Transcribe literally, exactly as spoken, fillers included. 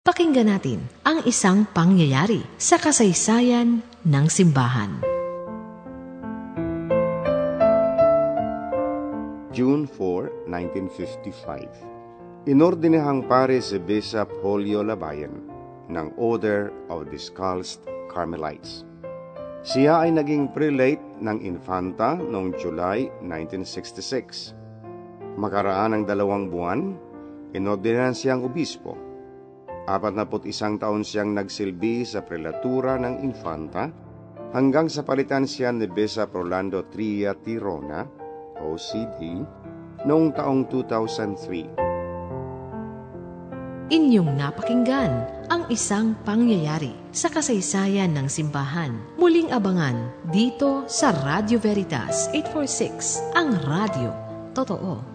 Pakinggan natin ang isang pangyayari sa kasaysayan ng simbahan. June fourth, nineteen fifty-five. Inordinahang pare si Bishop Julio Labayan ng Order of the Scalzed Carmelites. Siya ay naging prelate ng Infanta noong July nineteen sixty-six. Makaraan ng dalawang buwan, inordinahan siyang obispo. Apat na put isang taon siyang nagsilbi sa prelatura ng Infanta hanggang sa palitan siya ni Bishop Rolando Tria Tirona, O C D, noong taong two thousand three. Inyong napakinggan ang isang pangyayari sa kasaysayan ng simbahan. Muling abangan dito sa Radio Veritas eight forty-six, ang radio. Totoo.